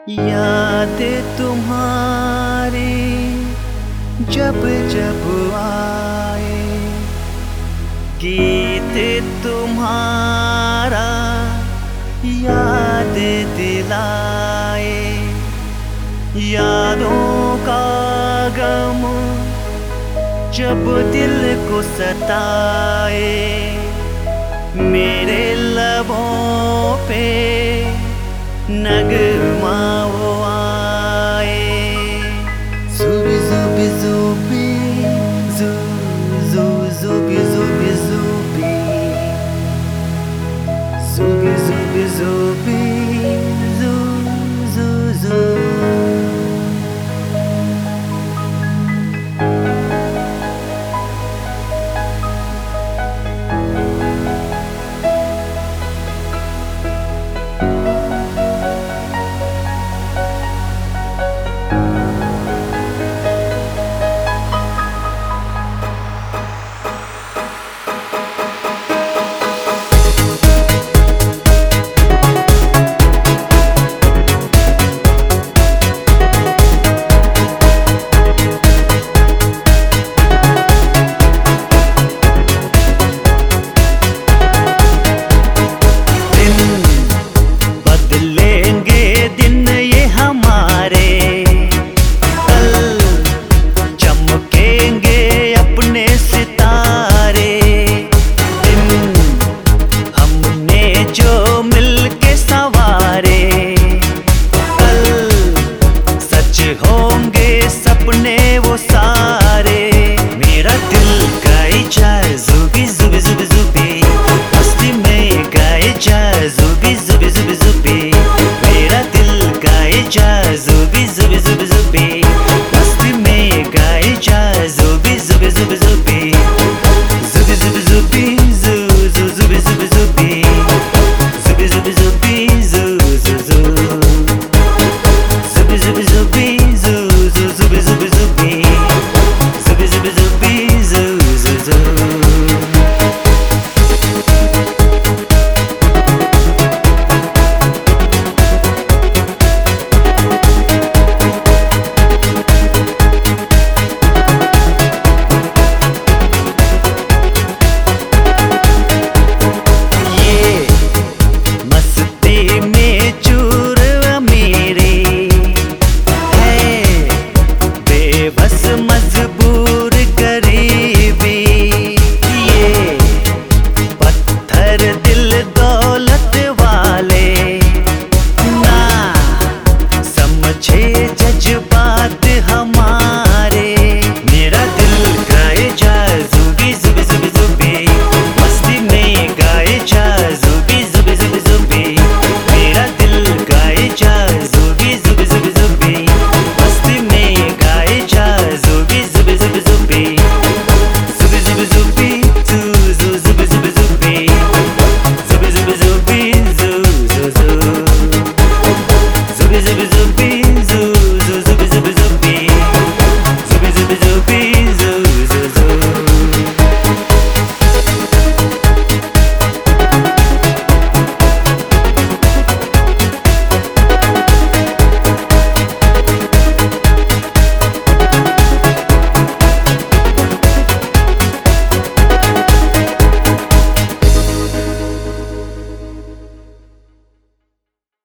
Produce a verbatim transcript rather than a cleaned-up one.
याद तुम्हारी जब जब आए, गीत तुम्हारा याद दिलाए। यादों का गम जब दिल को सताए, मेरे लबों पे नगमा वो आए। Zubi zubi zubi zu zu zubi zubi zubi zubi zubi zubi zu zu zu होंगे सपने वो सारे। मेरा दिल गाए जाए जुबी जुबी जुबी जुबी, मस्ती में गाए जाए जुबी जुबी जुबी जुबी। मेरा दिल गाए जाए